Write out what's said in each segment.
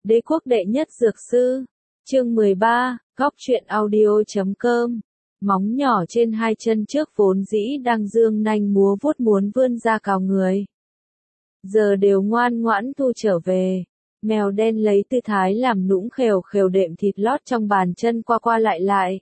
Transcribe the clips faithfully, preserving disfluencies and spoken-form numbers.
Đế quốc đệ nhất dược sư. Chương mười ba, góc truyện audio chấm com. Móng nhỏ trên hai chân trước vốn dĩ đang dương nanh múa vuốt muốn vươn ra cào người. Giờ đều ngoan ngoãn thu trở về. Mèo đen lấy tư thái làm nũng khều khều đệm thịt lót trong bàn chân qua qua lại lại.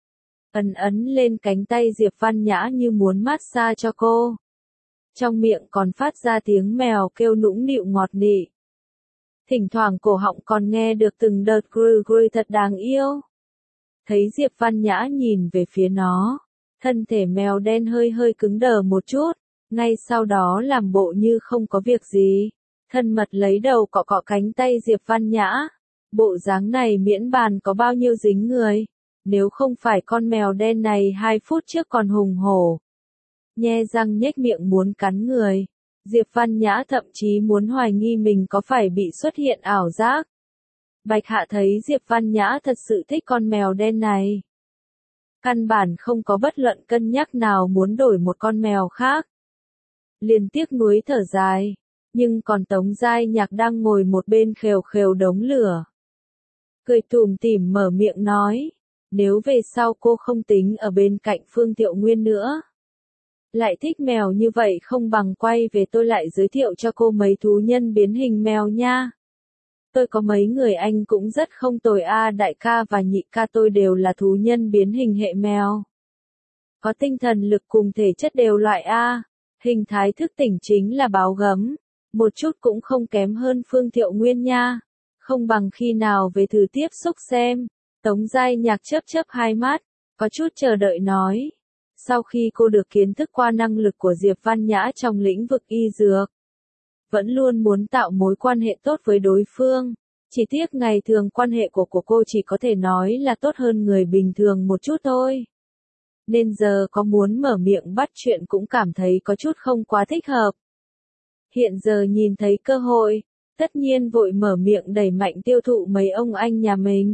Ấn ấn lên cánh tay Diệp Văn Nhã như muốn massage cho cô. Trong miệng còn phát ra tiếng mèo kêu nũng nịu ngọt nị. Thỉnh thoảng cổ họng còn nghe được từng đợt grư grư thật đáng yêu. Thấy Diệp Văn Nhã nhìn về phía nó, thân thể mèo đen hơi hơi cứng đờ một chút, ngay sau đó làm bộ như không có việc gì, thân mật lấy đầu cọ cọ cánh tay Diệp Văn Nhã. Bộ dáng này miễn bàn có bao nhiêu dính người, nếu không phải con mèo đen này hai phút trước còn hùng hổ, nhe răng nhếch miệng muốn cắn người. Diệp Văn Nhã thậm chí muốn hoài nghi mình có phải bị xuất hiện ảo giác. Bạch Hạ thấy Diệp Văn Nhã thật sự thích con mèo đen này. Căn bản không có bất luận cân nhắc nào muốn đổi một con mèo khác. Liền tiếc nuối thở dài, nhưng còn Tống Giai Nhạc đang ngồi một bên khều khều đống lửa. Cười tủm tỉm mở miệng nói, nếu về sau cô không tính ở bên cạnh Phương Thiệu Nguyên nữa, lại thích mèo như vậy không bằng quay về tôi lại giới thiệu cho cô mấy thú nhân biến hình mèo nha. Tôi có mấy người anh cũng rất không tồi a, đại ca và nhị ca tôi đều là thú nhân biến hình hệ mèo. Có tinh thần lực cùng thể chất đều loại A, hình thái thức tỉnh chính là báo gấm, một chút cũng không kém hơn Phương Thiệu Nguyên nha. Không bằng khi nào về thử tiếp xúc xem. Tống Giai Nhạc chớp chớp hai mắt, có chút chờ đợi nói. Sau khi cô được kiến thức qua năng lực của Diệp Văn Nhã trong lĩnh vực y dược, vẫn luôn muốn tạo mối quan hệ tốt với đối phương. Chỉ tiếc ngày thường quan hệ của của cô chỉ có thể nói là tốt hơn người bình thường một chút thôi. Nên giờ có muốn mở miệng bắt chuyện cũng cảm thấy có chút không quá thích hợp. Hiện giờ nhìn thấy cơ hội, tất nhiên vội mở miệng đẩy mạnh tiêu thụ mấy ông anh nhà mình.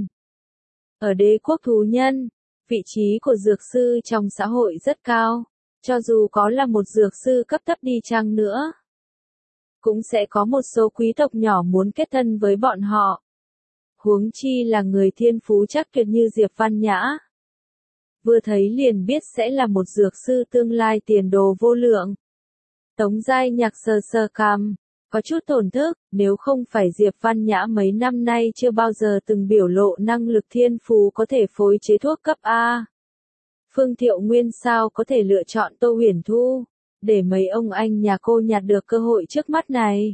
Ở đế quốc thú nhân, vị trí của dược sư trong xã hội rất cao, cho dù có là một dược sư cấp thấp đi chăng nữa, cũng sẽ có một số quý tộc nhỏ muốn kết thân với bọn họ. Huống chi là người thiên phú chắc tuyệt như Diệp Văn Nhã. Vừa thấy liền biết sẽ là một dược sư tương lai tiền đồ vô lượng. Tống Giai Nhạc sờ sờ cằm, có chút thổn thức, nếu không phải Diệp Văn Nhã mấy năm nay chưa bao giờ từng biểu lộ năng lực thiên phú có thể phối chế thuốc cấp A. Phương Thiệu Nguyên sao có thể lựa chọn Tô Huyền Thu, để mấy ông anh nhà cô nhặt được cơ hội trước mắt này.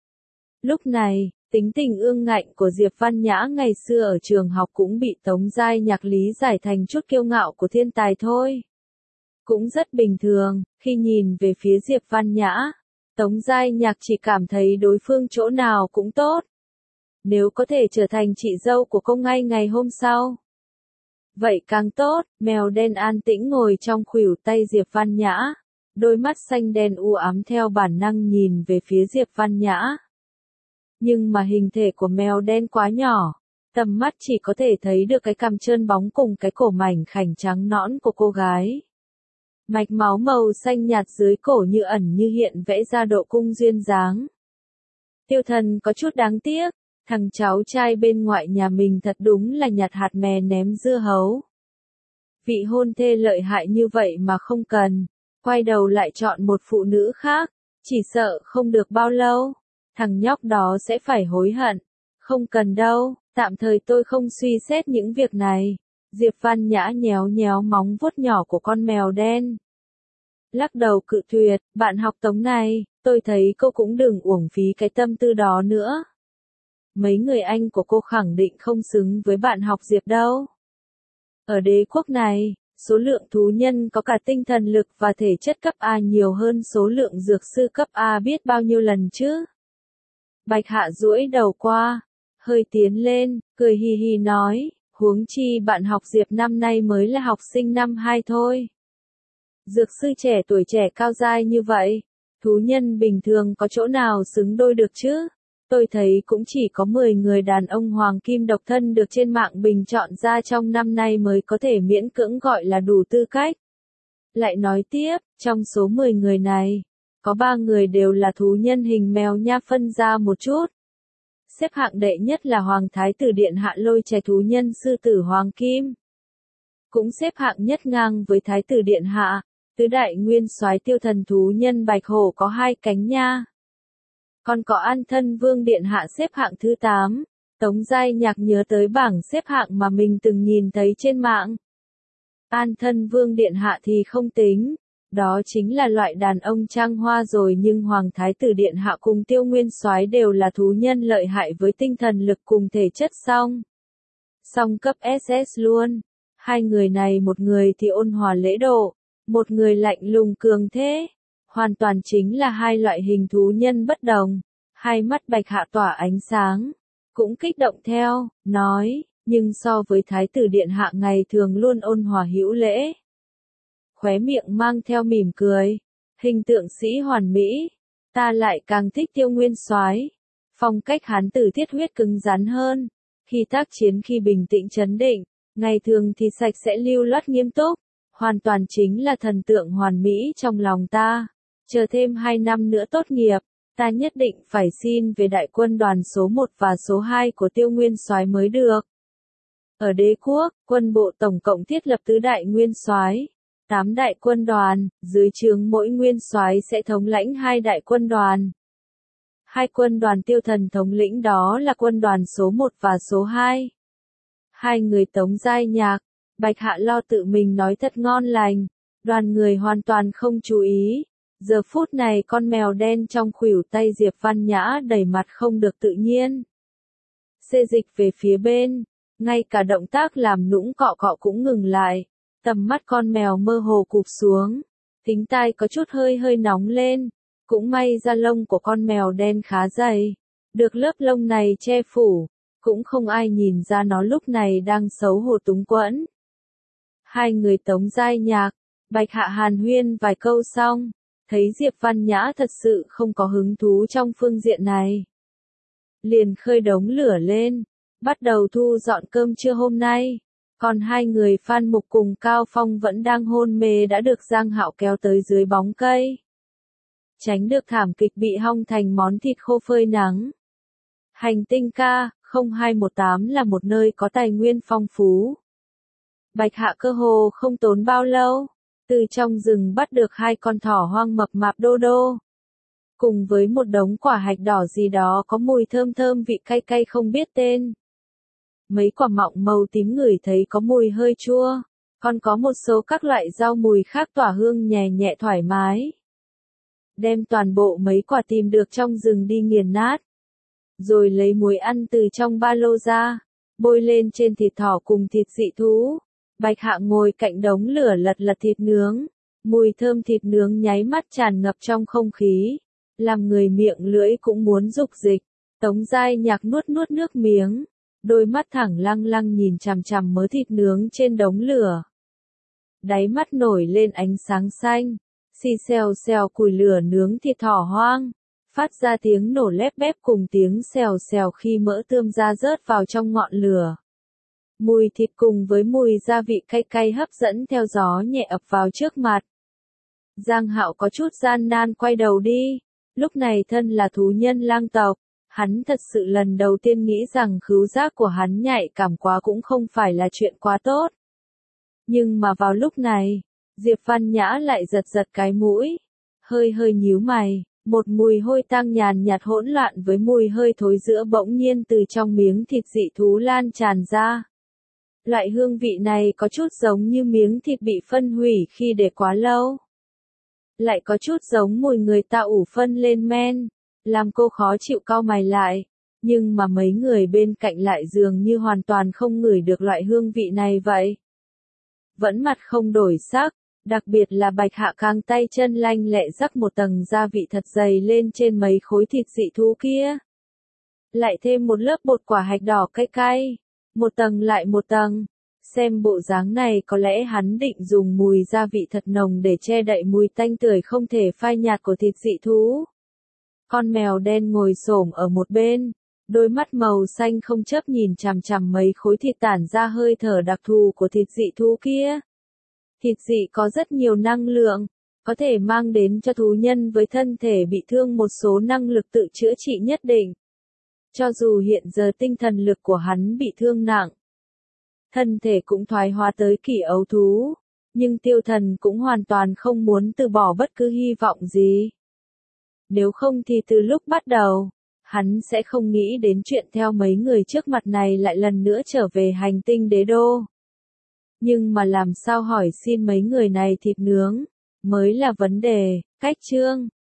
Lúc này, tính tình ương ngạnh của Diệp Văn Nhã ngày xưa ở trường học cũng bị Tống Giai Nhạc lý giải thành chút kiêu ngạo của thiên tài thôi. Cũng rất bình thường, khi nhìn về phía Diệp Văn Nhã, Tống Giai Nhạc chỉ cảm thấy đối phương chỗ nào cũng tốt. Nếu có thể trở thành chị dâu của cô ngay ngày hôm sau, vậy càng tốt. Mèo đen an tĩnh ngồi trong khuỷu tay Diệp Văn Nhã, đôi mắt xanh đen u ám theo bản năng nhìn về phía Diệp Văn Nhã. Nhưng mà hình thể của mèo đen quá nhỏ, tầm mắt chỉ có thể thấy được cái cằm trơn bóng cùng cái cổ mảnh khảnh trắng nõn của cô gái. Mạch máu màu xanh nhạt dưới cổ như ẩn như hiện vẽ ra độ cung duyên dáng. Tiêu Thần có chút đáng tiếc, thằng cháu trai bên ngoại nhà mình thật đúng là nhặt hạt mè ném dưa hấu. Vị hôn thê lợi hại như vậy mà không cần, quay đầu lại chọn một phụ nữ khác, chỉ sợ không được bao lâu, thằng nhóc đó sẽ phải hối hận. Không cần đâu, tạm thời tôi không suy xét những việc này. Diệp Văn Nhã nhéo nhéo móng vuốt nhỏ của con mèo đen. Lắc đầu cự tuyệt, bạn học Tống này, tôi thấy cô cũng đừng uổng phí cái tâm tư đó nữa. Mấy người anh của cô khẳng định không xứng với bạn học Diệp đâu. Ở đế quốc này, số lượng thú nhân có cả tinh thần lực và thể chất cấp A nhiều hơn số lượng dược sư cấp A biết bao nhiêu lần chứ. Bạch Hạ duỗi đầu qua, hơi tiến lên, cười hì hì nói, huống chi bạn học Diệp năm nay mới là học sinh năm hai thôi. Dược sư trẻ tuổi trẻ cao dai như vậy, thú nhân bình thường có chỗ nào xứng đôi được chứ? Tôi thấy cũng chỉ có mười người đàn ông hoàng kim độc thân được trên mạng bình chọn ra trong năm nay mới có thể miễn cưỡng gọi là đủ tư cách. Lại nói tiếp, trong số mười người này, có ba người đều là thú nhân hình mèo nha, phân ra một chút. xếp hạng đệ nhất là Hoàng Thái tử Điện Hạ Lôi Trẻ thú nhân sư tử Hoàng Kim. Cũng xếp hạng nhất ngang với Thái tử Điện Hạ, tứ đại nguyên soái tiêu thần thú nhân Bạch Hổ có hai cánh nha. Còn có An Thân Vương Điện Hạ xếp hạng thứ tám. Tống Giai Nhạc nhớ tới bảng xếp hạng mà mình từng nhìn thấy trên mạng. An Thân Vương Điện Hạ thì không tính, đó chính là loại đàn ông trang hoa rồi, nhưng Hoàng Thái tử Điện Hạ cùng Tiêu Nguyên Soái đều là thú nhân lợi hại với tinh thần lực cùng thể chất song. Song cấp ét ét luôn. Hai người này, một người thì ôn hòa lễ độ, một người lạnh lùng cường thế. Hoàn toàn chính là hai loại hình thú nhân bất đồng. Hai mắt Bạch Hạ tỏa ánh sáng, cũng kích động theo, nói, nhưng so với Thái tử Điện Hạ ngày thường luôn ôn hòa hữu lễ. Khóe miệng mang theo mỉm cười, hình tượng sĩ hoàn mỹ, ta lại càng thích Tiêu Nguyên Soái. Phong cách hắn tử thiết huyết cứng rắn hơn, khi tác chiến khi bình tĩnh trấn định, ngày thường thì sạch sẽ lưu loát nghiêm túc, hoàn toàn chính là thần tượng hoàn mỹ trong lòng ta. Chờ thêm hai năm nữa tốt nghiệp, ta nhất định phải xin về đại quân đoàn số một và số hai của Tiêu Nguyên Soái mới được. Ở đế quốc, quân bộ tổng cộng thiết lập tứ đại nguyên soái, tám đại quân đoàn, dưới trướng mỗi nguyên soái sẽ thống lãnh hai đại quân đoàn. Hai quân đoàn tiêu thần thống lĩnh đó là quân đoàn số một và số hai. Hai người Tống Giai Nhạc, Bạch Hạ lo tự mình nói thật ngon lành, đoàn người hoàn toàn không chú ý. Giờ phút này con mèo đen trong khuỷu tay Diệp Văn Nhã đầy mặt không được tự nhiên. Xê dịch về phía bên, ngay cả động tác làm nũng cọ cọ cũng ngừng lại, tầm mắt con mèo mơ hồ cụp xuống, thính tai có chút hơi hơi nóng lên, cũng may da lông của con mèo đen khá dày, được lớp lông này che phủ, cũng không ai nhìn ra nó lúc này đang xấu hổ túng quẫn. Hai người Tống Giai Nhạc, Bạch Hạ hàn huyên vài câu xong, thấy Diệp Văn Nhã thật sự không có hứng thú trong phương diện này. Liền khơi đống lửa lên, bắt đầu thu dọn cơm trưa hôm nay. Còn hai người Phan Mục cùng Cao Phong vẫn đang hôn mê đã được Giang Hạo kéo tới dưới bóng cây. Tránh được thảm kịch bị hong thành món thịt khô phơi nắng. Hành tinh K không hai một tám là một nơi có tài nguyên phong phú. Bạch Hạ cơ hồ không tốn bao lâu, từ trong rừng bắt được hai con thỏ hoang mập mạp đô đô. Cùng với một đống quả hạch đỏ gì đó có mùi thơm thơm vị cay cay không biết tên. Mấy quả mọng màu tím ngửi thấy có mùi hơi chua, còn có một số các loại rau mùi khác tỏa hương nhẹ nhẹ thoải mái. Đem toàn bộ mấy quả tìm được trong rừng đi nghiền nát. Rồi lấy muối ăn từ trong ba lô ra, bôi lên trên thịt thỏ cùng thịt dị thú. Bạch Hạ ngồi cạnh đống lửa lật lật thịt nướng, mùi thơm thịt nướng nháy mắt tràn ngập trong không khí, làm người miệng lưỡi cũng muốn dục dịch. Tống Giai Nhạc nuốt nuốt nước miếng, đôi mắt thẳng lăng lăng nhìn chằm chằm mớ thịt nướng trên đống lửa. Đáy mắt nổi lên ánh sáng xanh, xì xèo xèo củi lửa nướng thịt thỏ hoang, phát ra tiếng nổ lép bép cùng tiếng xèo xèo khi mỡ tươm ra rớt vào trong ngọn lửa. Mùi thịt cùng với mùi gia vị cay cay hấp dẫn theo gió nhẹ ập vào trước mặt. Giang Hạo có chút gian nan quay đầu đi, lúc này thân là thú nhân lang tộc, hắn thật sự lần đầu tiên nghĩ rằng khứu giác của hắn nhạy cảm quá cũng không phải là chuyện quá tốt. Nhưng mà vào lúc này, Diệp Văn Nhã lại giật giật cái mũi, hơi hơi nhíu mày, một mùi hôi tang nhàn nhạt hỗn loạn với mùi hơi thối giữa bỗng nhiên từ trong miếng thịt dị thú lan tràn ra. Loại hương vị này có chút giống như miếng thịt bị phân hủy khi để quá lâu. Lại có chút giống mùi người ta ủ phân lên men, làm cô khó chịu cau mày lại, nhưng mà mấy người bên cạnh lại dường như hoàn toàn không ngửi được loại hương vị này vậy. Vẫn mặt không đổi sắc, đặc biệt là Bạch Hạ càng tay chân lanh lẹ rắc một tầng gia vị thật dày lên trên mấy khối thịt dị thú kia. Lại thêm một lớp bột quả hạch đỏ cay cay, một tầng lại một tầng. Xem bộ dáng này có lẽ hắn định dùng mùi gia vị thật nồng để che đậy mùi tanh tưởi không thể phai nhạt của thịt dị thú. Con mèo đen ngồi xổm ở một bên, đôi mắt màu xanh không chớp nhìn chằm chằm mấy khối thịt tản ra hơi thở đặc thù của thịt dị thú kia. Thịt dị có rất nhiều năng lượng, có thể mang đến cho thú nhân với thân thể bị thương một số năng lực tự chữa trị nhất định. Cho dù hiện giờ tinh thần lực của hắn bị thương nặng, thân thể cũng thoái hóa tới kỷ ấu thú, nhưng tiêu thần cũng hoàn toàn không muốn từ bỏ bất cứ hy vọng gì. Nếu không thì từ lúc bắt đầu, hắn sẽ không nghĩ đến chuyện theo mấy người trước mặt này lại lần nữa trở về hành tinh đế đô. Nhưng mà làm sao hỏi xin mấy người này thịt nướng, mới là vấn đề. Cách chương